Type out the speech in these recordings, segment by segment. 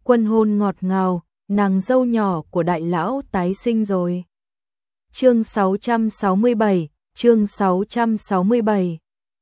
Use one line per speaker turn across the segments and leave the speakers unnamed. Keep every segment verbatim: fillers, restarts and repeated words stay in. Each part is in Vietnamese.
Quân hôn ngọt ngào, nàng dâu nhỏ của đại lão tái sinh rồi. Chương sáu trăm sáu mươi bảy, chương sáu trăm sáu mươi bảy.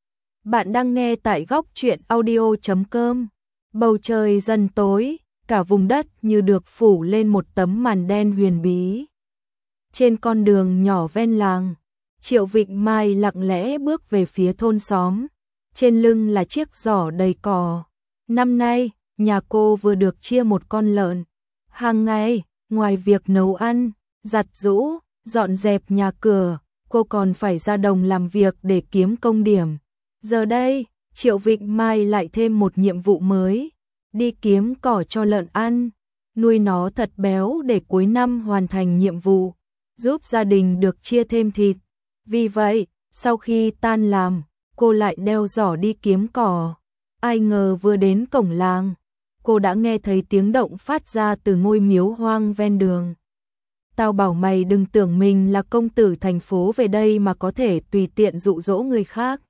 Bạn đang nghe tại góc truyện audio chấm com. Bầu trời dần tối, cả vùng đất như được phủ lên một tấm màn đen huyền bí. Trên con đường nhỏ ven làng, Triệu Vịnh Mai lặng lẽ bước về phía thôn xóm. Trên lưng là chiếc giỏ đầy cỏ. Năm nay, nhà cô vừa được chia một con lợn. Hàng ngày, ngoài việc nấu ăn, giặt giũ, dọn dẹp nhà cửa, cô còn phải ra đồng làm việc để kiếm công điểm. Giờ đây, Triệu Vịnh Mai lại thêm một nhiệm vụ mới, đi kiếm cỏ cho lợn ăn, nuôi nó thật béo để cuối năm hoàn thành nhiệm vụ, giúp gia đình được chia thêm thịt. Vì vậy, sau khi tan làm, cô lại đeo giỏ đi kiếm cỏ. Ai ngờ vừa đến cổng làng, cô đã nghe thấy tiếng động phát ra từ ngôi miếu hoang ven đường. Tao bảo mày đừng tưởng mình là công tử thành phố về đây mà có thể tùy tiện dụ dỗ người khác.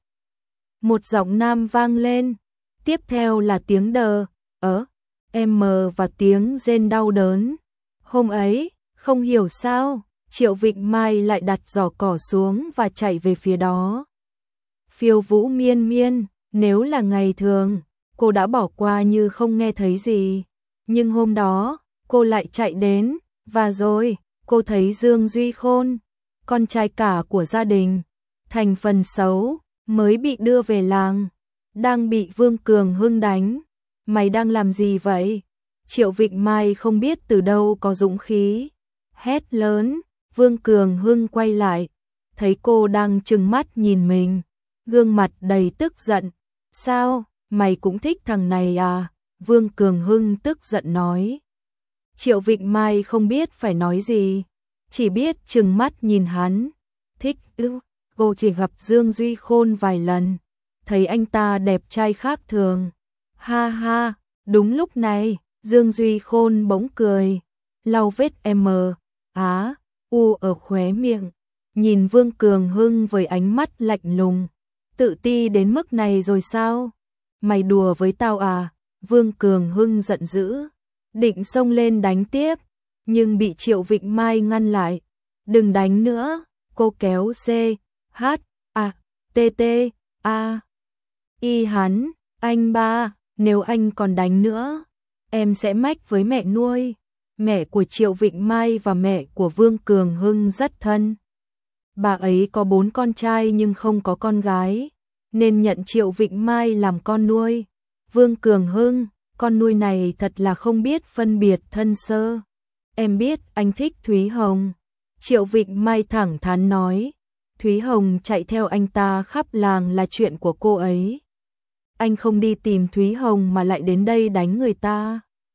Một giọng nam vang lên, tiếp theo là tiếng đờ, ớ, em và tiếng rên đau đớn. Hôm ấy, không hiểu sao, Triệu Vịnh Mai lại đặt giỏ cỏ xuống và chạy về phía đó. Phiêu vũ miên miên, nếu là ngày thường, cô đã bỏ qua như không nghe thấy gì. Nhưng hôm đó, cô lại chạy đến, và rồi, cô thấy Dương Duy Khôn, con trai cả của gia đình, thành phần xấu, mới bị đưa về làng, đang bị Vương Cường Hưng đánh. Mày đang làm gì vậy? Triệu Vịnh Mai không biết từ đâu có dũng khí, hét lớn. Vương Cường Hưng quay lại, thấy cô đang trừng mắt nhìn mình, gương mặt đầy tức giận. Sao, mày cũng thích thằng này à? Vương Cường Hưng tức giận nói. Triệu Vịnh Mai không biết phải nói gì, chỉ biết trừng mắt nhìn hắn. Thích ư? Cô chỉ gặp Dương Duy Khôn vài lần, thấy anh ta đẹp trai khác thường. Ha ha, đúng lúc này, Dương Duy Khôn bỗng cười, lau vết M, á, u ở khóe miệng, nhìn Vương Cường Hưng với ánh mắt lạnh lùng. Tự ti đến mức này rồi sao? Mày đùa với tao à? Vương Cường Hưng giận dữ, định xông lên đánh tiếp, nhưng bị Triệu Vịnh Mai ngăn lại. Đừng đánh nữa, cô kéo C, H, A, T, T, A, Y hắn, anh ba, nếu anh còn đánh nữa, em sẽ mách với mẹ nuôi. Mẹ của Triệu Vịnh Mai và mẹ của Vương Cường Hưng rất thân. Bà ấy có bốn con trai nhưng không có con gái, nên nhận Triệu Vịnh Mai làm con nuôi. Vương Cường Hưng, con nuôi này thật là không biết phân biệt thân sơ. Em biết anh thích Thúy Hồng. Triệu Vịnh Mai thẳng thắn nói. Thúy Hồng chạy theo anh ta khắp làng là chuyện của cô ấy. Anh không đi tìm Thúy Hồng mà lại đến đây đánh người ta.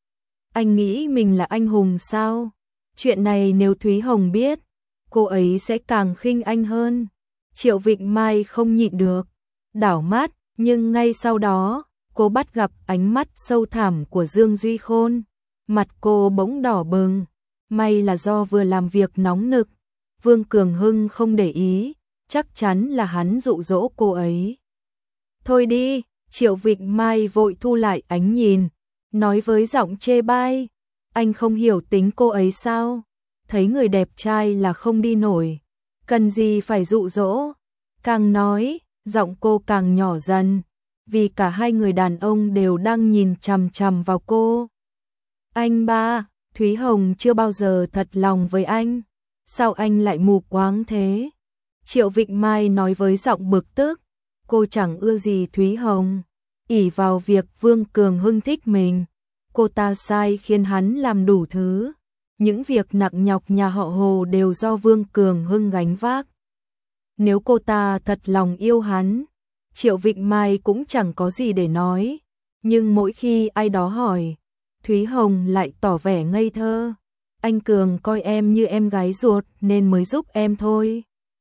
Anh nghĩ mình là anh hùng sao? Chuyện này nếu Thúy Hồng biết, cô ấy sẽ càng khinh anh hơn. Triệu Vịnh Mai không nhịn được, đảo mắt, nhưng ngay sau đó, cô bắt gặp ánh mắt sâu thẳm của Dương Duy Khôn. Mặt cô bỗng đỏ bừng, may là do vừa làm việc nóng nực. Vương Cường Hưng không để ý, chắc chắn là hắn dụ dỗ cô ấy. Thôi đi, Triệu Vịnh Mai vội thu lại ánh nhìn, nói với giọng chê bai, anh không hiểu tính cô ấy sao? Thấy người đẹp trai là không đi nổi, cần gì phải dụ dỗ. Càng nói, giọng cô càng nhỏ dần, vì cả hai người đàn ông đều đang nhìn chằm chằm vào cô. Anh ba, Thúy Hồng chưa bao giờ thật lòng với anh, sao anh lại mù quáng thế? Triệu Vịnh Mai nói với giọng bực tức, cô chẳng ưa gì Thúy Hồng, ỷ vào việc Vương Cường Hưng thích mình, cô ta sai khiến hắn làm đủ thứ. Những việc nặng nhọc nhà họ Hồ đều do Vương Cường Hưng gánh vác. Nếu cô ta thật lòng yêu hắn, Triệu Vịnh Mai cũng chẳng có gì để nói. Nhưng mỗi khi ai đó hỏi, Thúy Hồng lại tỏ vẻ ngây thơ. Anh Cường coi em như em gái ruột nên mới giúp em thôi.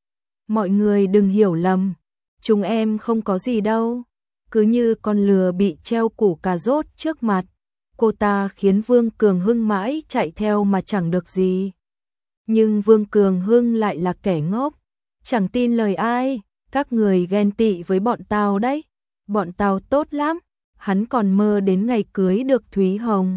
Mọi người đừng hiểu lầm, chúng em không có gì đâu. Cứ như con lừa bị treo củ cà rốt trước mặt, cô ta khiến Vương Cường Hưng mãi chạy theo mà chẳng được gì. Nhưng Vương Cường Hưng lại là kẻ ngốc, chẳng tin lời ai. Các người ghen tị với bọn tao đấy, bọn tao tốt lắm. Hắn còn mơ đến ngày cưới được Thúy Hồng.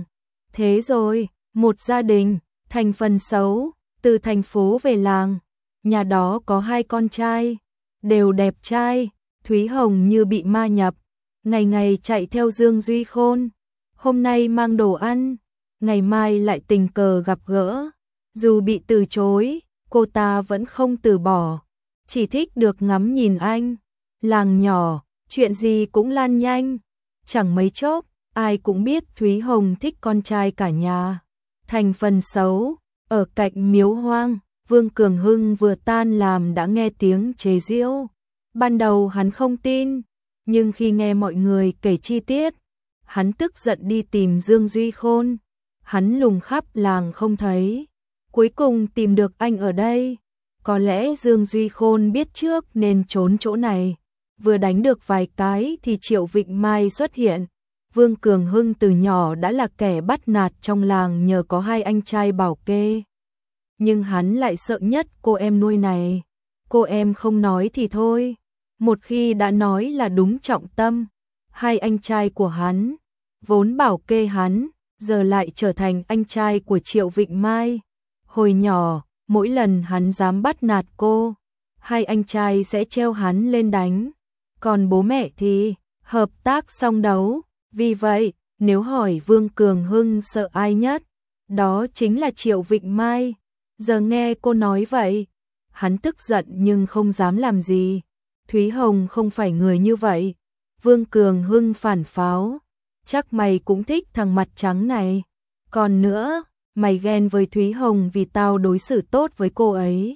Thế rồi, một gia đình, thành phần xấu, từ thành phố về làng, nhà đó có hai con trai, đều đẹp trai, Thúy Hồng như bị ma nhập, ngày ngày chạy theo Dương Duy Khôn, hôm nay mang đồ ăn, ngày mai lại tình cờ gặp gỡ, dù bị từ chối, cô ta vẫn không từ bỏ, chỉ thích được ngắm nhìn anh. Làng nhỏ, chuyện gì cũng lan nhanh, chẳng mấy chốc, ai cũng biết Thúy Hồng thích con trai cả nhà. Thành phần xấu, ở cạnh miếu hoang, Vương Cường Hưng vừa tan làm đã nghe tiếng chế giễu. Ban đầu hắn không tin, nhưng khi nghe mọi người kể chi tiết, hắn tức giận đi tìm Dương Duy Khôn. Hắn lùng khắp làng không thấy, cuối cùng tìm được anh ở đây. Có lẽ Dương Duy Khôn biết trước nên trốn chỗ này. Vừa đánh được vài cái thì Triệu Vịnh Mai xuất hiện. Vương Cường Hưng từ nhỏ đã là kẻ bắt nạt trong làng nhờ có hai anh trai bảo kê. Nhưng hắn lại sợ nhất cô em nuôi này. Cô em không nói thì thôi, một khi đã nói là đúng trọng tâm. Hai anh trai của hắn, vốn bảo kê hắn, giờ lại trở thành anh trai của Triệu Vịnh Mai. Hồi nhỏ, mỗi lần hắn dám bắt nạt cô, hai anh trai sẽ treo hắn lên đánh. Còn bố mẹ thì hợp tác song đấu. Vì vậy, nếu hỏi Vương Cường Hưng sợ ai nhất, đó chính là Triệu Vịnh Mai. Giờ nghe cô nói vậy, hắn tức giận nhưng không dám làm gì. Thúy Hồng không phải người như vậy. Vương Cường Hưng phản pháo. Chắc mày cũng thích thằng mặt trắng này. Còn nữa, mày ghen với Thúy Hồng vì tao đối xử tốt với cô ấy.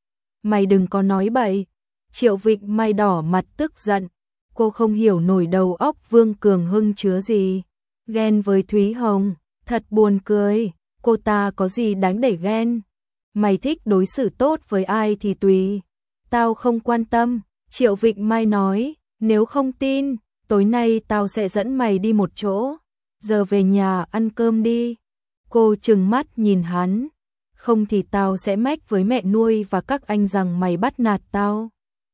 Mày đừng có nói bậy. Triệu Vịnh Mai đỏ mặt tức giận. Cô không hiểu nổi đầu óc Vương Cường Hưng chứa gì. Ghen với Thúy Hồng, thật buồn cười. Cô ta có gì đáng để ghen. Mày thích đối xử tốt với ai thì tùy. Tao không quan tâm. Triệu Vịnh Mai nói, nếu không tin, tối nay tao sẽ dẫn mày đi một chỗ. Giờ về nhà ăn cơm đi. Cô trừng mắt nhìn hắn. Không thì tao sẽ mách với mẹ nuôi và các anh rằng mày bắt nạt tao.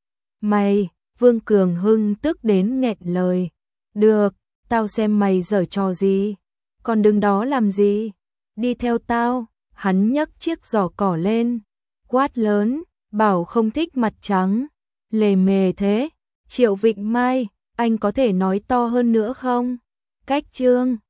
Mày, Vương Cường Hưng tức đến nghẹn lời. Được, tao xem mày giở trò gì. Còn đứng đó làm gì? Đi theo tao. Hắn nhấc chiếc giỏ cỏ lên, quát lớn, bảo không thích mặt trắng. Lề mề thế. Triệu Vịnh Mai, anh có thể nói to hơn nữa không? Cách chương